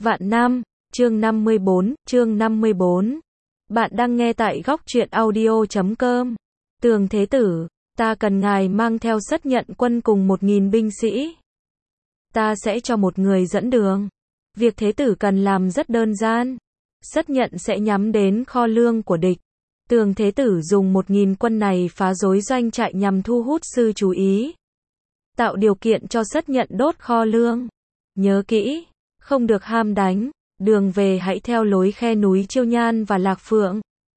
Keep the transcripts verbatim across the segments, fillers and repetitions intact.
Vạn năm, chương năm mươi bốn, chương năm mươi bốn. Bạn đang nghe tại góc truyện audio chấm com. Tường Thế Tử, ta cần ngài mang theo sất nhận quân cùng một nghìn binh sĩ. Ta sẽ cho một người dẫn đường. Việc Thế Tử cần làm rất đơn giản. Sất nhận sẽ nhắm đến kho lương của địch. Tường Thế Tử dùng một nghìn quân này phá rối doanh trại nhằm thu hút sự chú ý. Tạo điều kiện cho sất nhận đốt kho lương. Nhớ kỹ, không được ham đánh, đường về hãy theo lối khe núi Chiêu Nhan và Lạc Phượng.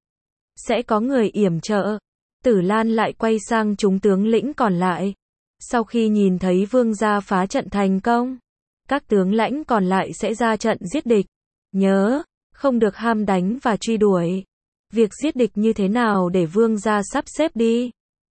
Sẽ có người yểm trợ. Tử Lan lại quay sang chúng tướng lĩnh còn lại. Sau khi nhìn thấy vương gia phá trận thành công, các tướng lãnh còn lại sẽ ra trận giết địch. Nhớ, không được ham đánh và truy đuổi. Việc giết địch như thế nào để vương gia sắp xếp đi.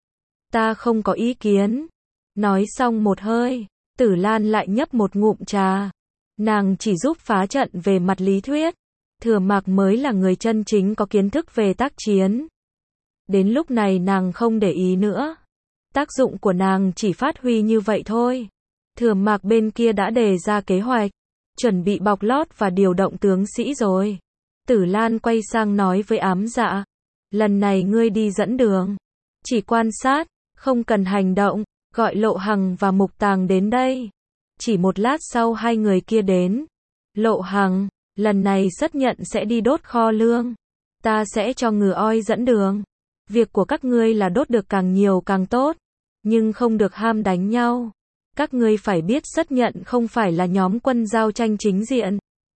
Ta không có ý kiến. Nói xong một hơi, Tử Lan lại nhấp một ngụm trà. Nàng chỉ giúp phá trận về mặt lý thuyết. Thừa Mạc mới là người chân chính có kiến thức về tác chiến. Đến lúc này nàng không để ý nữa. Tác dụng của nàng chỉ phát huy như vậy thôi. Thừa Mạc bên kia đã đề ra kế hoạch, chuẩn bị bọc lót và điều động tướng sĩ rồi. Tử Lan quay sang nói với Ám Dạ, lần này ngươi đi dẫn đường, chỉ quan sát, không cần hành động, gọi Lộ Hằng và Mục Tàng đến đây. Chỉ một lát sau hai người kia đến. Lộ Hằng, lần này sất nhận sẽ đi đốt kho lương. Ta sẽ cho Ngừ Oi dẫn đường. Việc của các ngươi là đốt được càng nhiều càng tốt, nhưng không được ham đánh nhau. Các ngươi phải biết sất nhận không phải là nhóm quân giao tranh chính diện.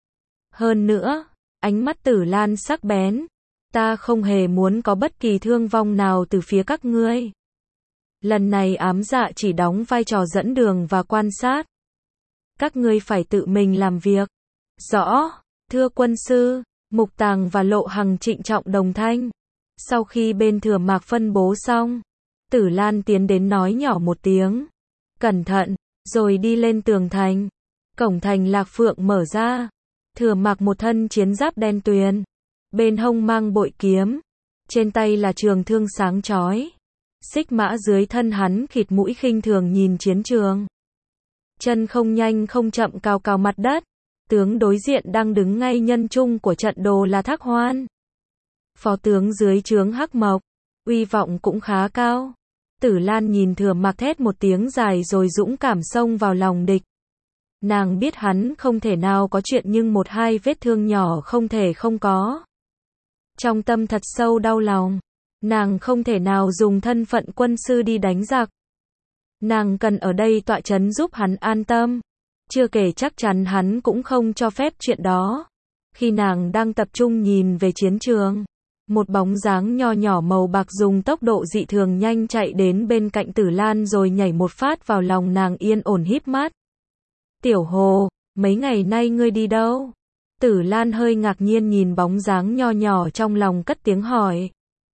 Hơn nữa, ánh mắt Tử Lan sắc bén. Ta không hề muốn có bất kỳ thương vong nào từ phía các ngươi. Lần này Ám Dạ chỉ đóng vai trò dẫn đường và quan sát. Các ngươi phải tự mình làm việc. Rõ, thưa quân sư. Mục Tàng và Lộ Hằng trịnh trọng đồng thanh. Sau khi bên Thừa Mạc phân bố xong, Tử Lan tiến đến nói nhỏ một tiếng. Cẩn thận, rồi đi lên tường thành. Cổng thành Lạc Phượng mở ra. Thừa Mạc một thân chiến giáp đen tuyền. Bên hông mang bội kiếm. Trên tay là trường thương sáng chói. Xích mã dưới thân hắn khịt mũi khinh thường nhìn chiến trường. Chân không nhanh không chậm cào cào mặt đất. Tướng đối diện đang đứng ngay nhân trung của trận đồ là Thác Hoan. Phó tướng dưới trướng Hắc Mộc, uy vọng cũng khá cao. Tử Lan nhìn Thừa Mạc thét một tiếng dài rồi dũng cảm xông vào lòng địch. Nàng biết hắn không thể nào có chuyện nhưng một hai vết thương nhỏ không thể không có. Trong tâm thật sâu đau lòng. Nàng không thể nào dùng thân phận quân sư đi đánh giặc. Nàng cần ở đây tọa trấn giúp hắn an tâm. Chưa kể chắc chắn hắn cũng không cho phép chuyện đó. Khi nàng đang tập trung nhìn về chiến trường, một bóng dáng nho nhỏ màu bạc dùng tốc độ dị thường nhanh chạy đến bên cạnh Tử Lan rồi nhảy một phát vào lòng nàng yên ổn híp mắt. Tiểu Hồ, mấy ngày nay ngươi đi đâu? Tử Lan hơi ngạc nhiên nhìn bóng dáng nho nhỏ trong lòng cất tiếng hỏi.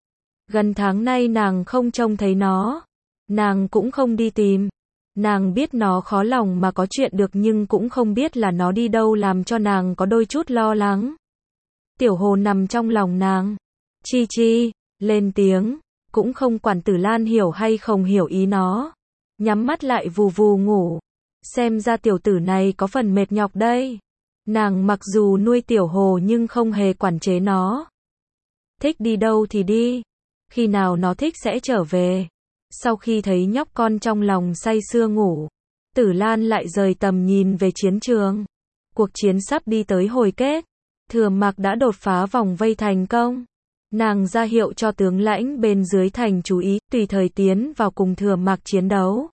Gần tháng nay nàng không trông thấy nó. Nàng cũng không đi tìm. Nàng biết nó khó lòng mà có chuyện được nhưng cũng không biết là nó đi đâu làm cho nàng có đôi chút lo lắng. Tiểu Hồ nằm trong lòng nàng. Chi chi, lên tiếng, cũng không quản Tử Lan hiểu hay không hiểu ý nó. Nhắm mắt lại vù vù ngủ. Xem ra tiểu tử này có phần mệt nhọc đây. Nàng mặc dù nuôi Tiểu Hồ nhưng không hề quản chế nó. Thích đi đâu thì đi. Khi nào nó thích sẽ trở về. Sau khi thấy nhóc con trong lòng say sưa ngủ, Tử Lan lại rời tầm nhìn về chiến trường. Cuộc chiến sắp đi tới hồi kết. Thừa Mạc đã đột phá vòng vây thành công. Nàng ra hiệu cho tướng lãnh bên dưới thành chú ý, tùy thời tiến vào cùng Thừa Mạc chiến đấu.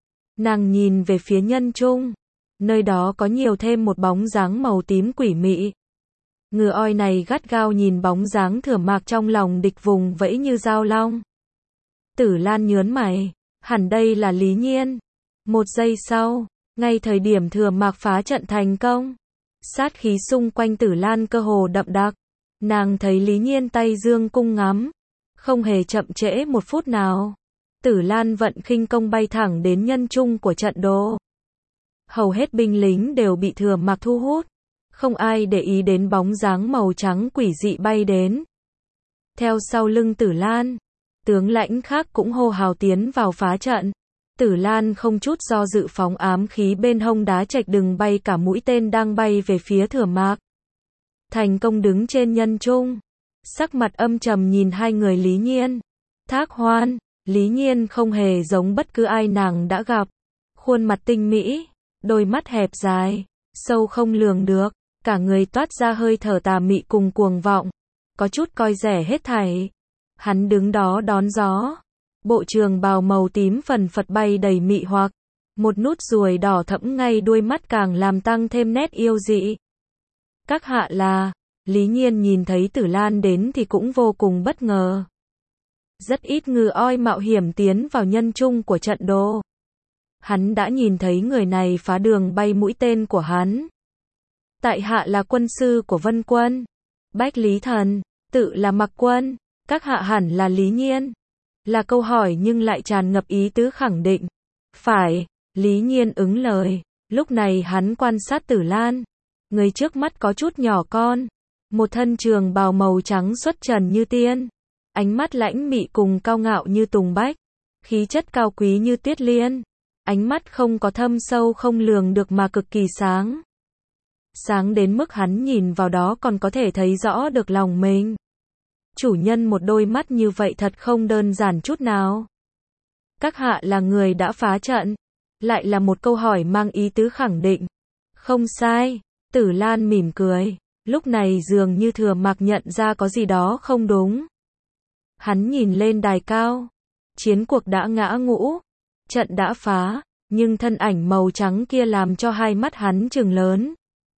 Nàng nhìn về phía nhân trung. Nơi đó có nhiều thêm một bóng dáng màu tím quỷ mị. Ngừ Oi này gắt gao nhìn bóng dáng Thừa Mạc trong lòng địch vùng vẫy như dao long. Tử Lan nhớn mày, hẳn đây là Lý Nhiên. Một giây sau, ngay thời điểm Thừa Mạc phá trận thành công, sát khí xung quanh Tử Lan cơ hồ đậm đặc. Nàng thấy Lý Nhiên tay dương cung ngắm, không hề chậm trễ một phút nào. Tử Lan vận khinh công bay thẳng đến nhân trung của trận đồ. Hầu hết binh lính đều bị Thừa Mạc thu hút, không ai để ý đến bóng dáng màu trắng quỷ dị bay đến. Theo sau lưng Tử Lan, tướng lãnh khác cũng hô hào tiến vào phá trận. Tử Lan không chút do dự phóng ám khí bên hông đá trạch đừng bay cả mũi tên đang bay về phía Thừa Mạc. Thành công đứng trên nhân trung. Sắc mặt âm trầm nhìn hai người Lý Nhiên. Thác Hoan, Lý Nhiên không hề giống bất cứ ai nàng đã gặp. Khuôn mặt tinh mỹ, đôi mắt hẹp dài, sâu không lường được, cả người toát ra hơi thở tà mị cùng cuồng vọng, có chút coi rẻ hết thảy. Hắn đứng đó đón gió. Bộ trường bào màu tím phần phật bay đầy mị hoặc, một nút ruồi đỏ thẫm ngay đuôi mắt càng làm tăng thêm nét yêu dị. Các hạ là, Lý Nhiên nhìn thấy Tử Lan đến thì cũng vô cùng bất ngờ. Rất ít ngư oi mạo hiểm tiến vào nhân trung của trận đồ. Hắn đã nhìn thấy người này phá đường bay mũi tên của hắn. Tại hạ là quân sư của Vân Quân. Bách Lý Thần, tự là Mặc Quân, các hạ hẳn là Lý Nhiên. Là câu hỏi nhưng lại tràn ngập ý tứ khẳng định. Phải, Lý Nhiên ứng lời. Lúc này hắn quan sát Tử Lan. Người trước mắt có chút nhỏ con. Một thân trường bào màu trắng xuất trần như tiên. Ánh mắt lãnh mị cùng cao ngạo như tùng bách. Khí chất cao quý như tuyết liên. Ánh mắt không có thâm sâu không lường được mà cực kỳ sáng. Sáng đến mức hắn nhìn vào đó còn có thể thấy rõ được lòng mình. Chủ nhân một đôi mắt như vậy thật không đơn giản chút nào. Các hạ là người đã phá trận. Lại là một câu hỏi mang ý tứ khẳng định. Không sai, Tử Lan mỉm cười. Lúc này dường như Thừa Mạc nhận ra có gì đó không đúng. Hắn nhìn lên đài cao. Chiến cuộc đã ngã ngũ. Trận đã phá. Nhưng thân ảnh màu trắng kia làm cho hai mắt hắn trừng lớn.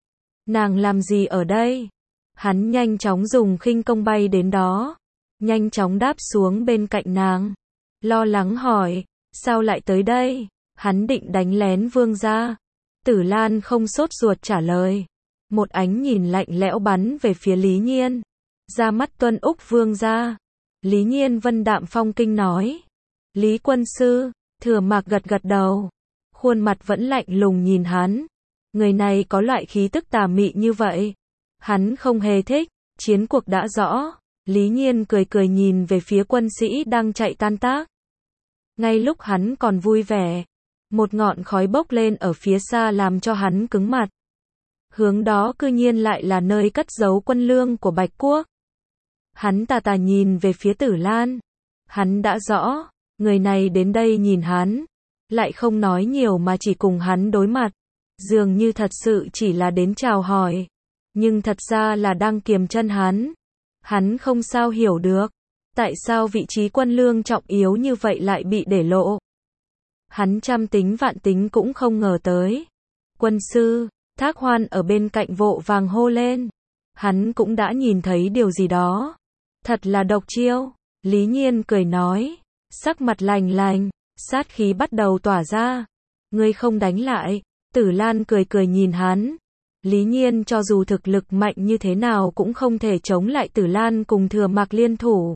Nàng làm gì ở đây? Hắn nhanh chóng dùng khinh công bay đến đó. Nhanh chóng đáp xuống bên cạnh nàng. Lo lắng hỏi. Sao lại tới đây? Hắn định đánh lén vương gia. Tử Lan không sốt ruột trả lời. Một ánh nhìn lạnh lẽo bắn về phía Lý Nhiên. Ra mắt tuân úc vương gia. Lý Nhiên vân đạm phong kinh nói. Lý quân sư. Thừa Mạc gật gật đầu. Khuôn mặt vẫn lạnh lùng nhìn hắn. Người này có loại khí tức tà mị như vậy. Hắn không hề thích. Chiến cuộc đã rõ. Lý Nhiên cười cười nhìn về phía quân sĩ đang chạy tan tác. Ngay lúc hắn còn vui vẻ. Một ngọn khói bốc lên ở phía xa làm cho hắn cứng mặt. Hướng đó cư nhiên lại là nơi cất giấu quân lương của Bạch Quốc. Hắn tà tà nhìn về phía Tử Lan. Hắn đã rõ. Người này đến đây nhìn hắn. Lại không nói nhiều mà chỉ cùng hắn đối mặt. Dường như thật sự chỉ là đến chào hỏi. Nhưng thật ra là đang kiềm chân hắn. Hắn không sao hiểu được. Tại sao vị trí quân lương trọng yếu như vậy lại bị để lộ. Hắn trăm tính vạn tính cũng không ngờ tới. Quân sư, Thác Hoan ở bên cạnh vội vàng hô lên. Hắn cũng đã nhìn thấy điều gì đó. Thật là độc chiêu. Lý Nhiên cười nói. Sắc mặt lành lành. Sát khí bắt đầu tỏa ra. Ngươi không đánh lại. Tử Lan cười cười nhìn hắn. Lý Nhiên cho dù thực lực mạnh như thế nào cũng không thể chống lại Tử Lan cùng Thừa Mạc liên thủ.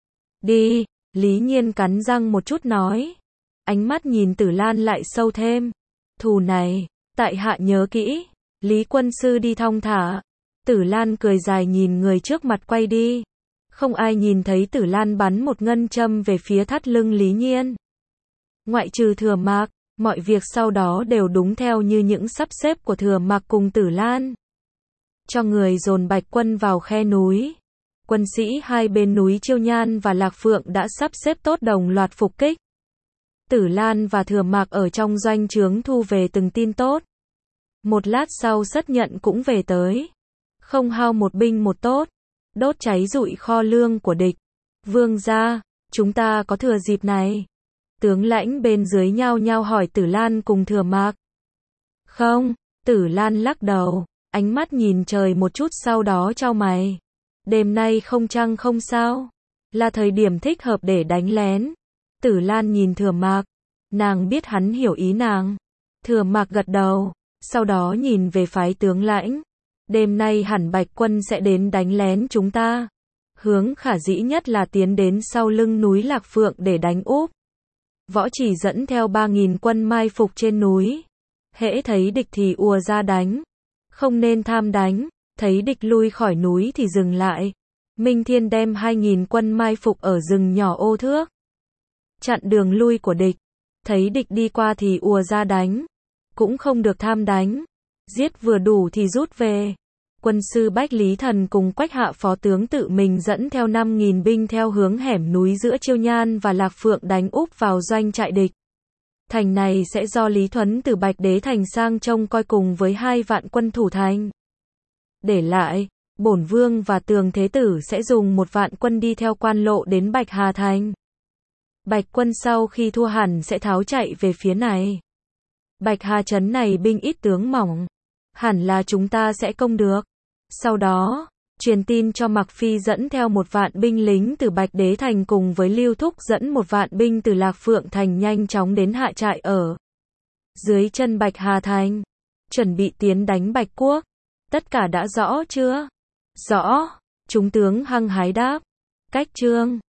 Đi, Lý Nhiên cắn răng một chút nói. Ánh mắt nhìn Tử Lan lại sâu thêm. Thù này, tại hạ nhớ kỹ. Lý quân sư đi thong thả. Tử Lan cười dài nhìn người trước mặt quay đi. Không ai nhìn thấy Tử Lan bắn một ngân châm về phía thắt lưng Lý Nhiên. Ngoại trừ Thừa Mạc, mọi việc sau đó đều đúng theo như những sắp xếp của Thừa Mạc cùng Tử Lan. Cho người dồn Bạch Quân vào khe núi. Quân sĩ hai bên núi Chiêu Nhan và Lạc Phượng đã sắp xếp tốt đồng loạt phục kích. Tử Lan và Thừa Mạc ở trong doanh trướng thu về từng tin tốt. Một lát sau Sất Nhận cũng về tới. Không hao một binh một tốt. Đốt cháy rụi kho lương của địch. Vương gia, chúng ta có thừa dịp này. Tướng lãnh bên dưới nhao nhao hỏi Tử Lan cùng Thừa Mạc. Không, Tử Lan lắc đầu. Ánh mắt nhìn trời một chút sau đó chau mày. Đêm nay không trăng không sao. Là thời điểm thích hợp để đánh lén. Tử Lan nhìn Thừa Mạc. Nàng biết hắn hiểu ý nàng. Thừa Mạc gật đầu. Sau đó nhìn về phái tướng lãnh. Đêm nay hẳn Bạch Quân sẽ đến đánh lén chúng ta. Hướng khả dĩ nhất là tiến đến sau lưng núi Lạc Phượng để đánh úp. Võ Chỉ dẫn theo ba nghìn quân mai phục trên núi. Hễ thấy địch thì ùa ra đánh. Không nên tham đánh. Thấy địch lui khỏi núi thì dừng lại. Minh Thiên đem hai nghìn quân mai phục ở rừng nhỏ Ô Thước. Chặn đường lui của địch. thấy địch đi qua thì ùa ra đánh, cũng không được tham đánh, giết vừa đủ thì rút về. Quân sư Bách Lý Thần cùng Quách Hạ phó tướng tự mình dẫn theo năm nghìn binh theo hướng hẻm núi giữa Chiêu Nhan và Lạc Phượng đánh úp vào doanh trại địch. Thành này sẽ do Lý Thuấn từ Bạch Đế Thành sang trông coi cùng với hai vạn quân thủ thành. Để lại, Bổn Vương và Tường Thế Tử sẽ dùng một vạn quân đi theo quan lộ đến Bạch Hà Thành. Bạch quân sau khi thua hẳn sẽ tháo chạy về phía này. Bạch Hà trấn này binh ít tướng mỏng, hẳn là chúng ta sẽ công được. Sau đó, truyền tin cho Mặc Phi dẫn theo một vạn binh lính từ Bạch Đế Thành cùng với Lưu Thúc dẫn một vạn binh từ Lạc Phượng Thành nhanh chóng đến hạ trại ở dưới chân Bạch Hà Thành, chuẩn bị tiến đánh Bạch Quốc. Tất cả đã rõ chưa? Rõ, chúng tướng hăng hái đáp. Cách chương